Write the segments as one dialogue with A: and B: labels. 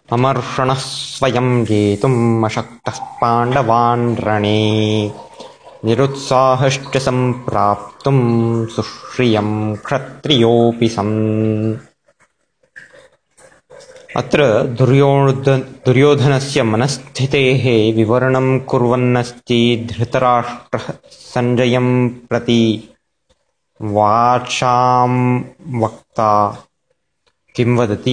A: अमर्षणः स्वयं जेतुम् अशक्तः पाण्डवान् रणे निरुत्साहश्च सम्प्राप्तुम् सुश्रियम् क्षत्रियोऽपि सन्। अत्र दुर्योधनस्य मनस्थितेः विवरणं कुर्वन्नस्ति धृतराष्ट्रः सञ्जयं प्रति वाचां वक्ता किं वदति।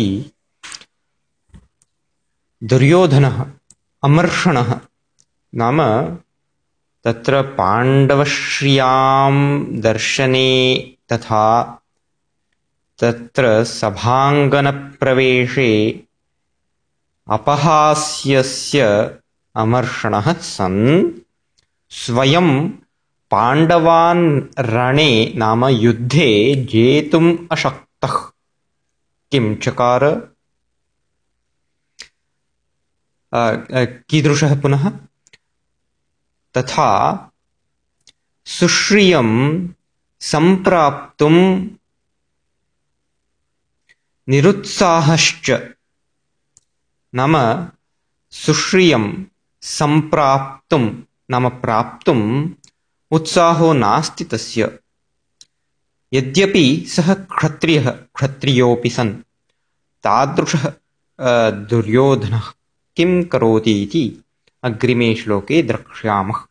A: दुर्योधनः अमर्षणः नाम तत्र पाण्डवश्रियां दर्शने तथा तत्र सभाङ्गनप्रवेशे अपहास्यस्य अमर्षणः सन् स्वयं पाण्डवान् रणे नाम युद्धे जेतुम् अशक्तः किं चकार कीदृशः पुनः तथा सुश्रियं सम्प्राप्तुं निरुत्साहश्च नाम सुश्रियं सम्प्राप्तुं नाम प्राप्तुम् उत्साहो नास्ति तस्य यद्यपि सः क्षत्रियोऽपि सन्। तादृशः दुर्योधनः किं करोति इति अग्रिमे श्लोके द्रक्ष्यामः।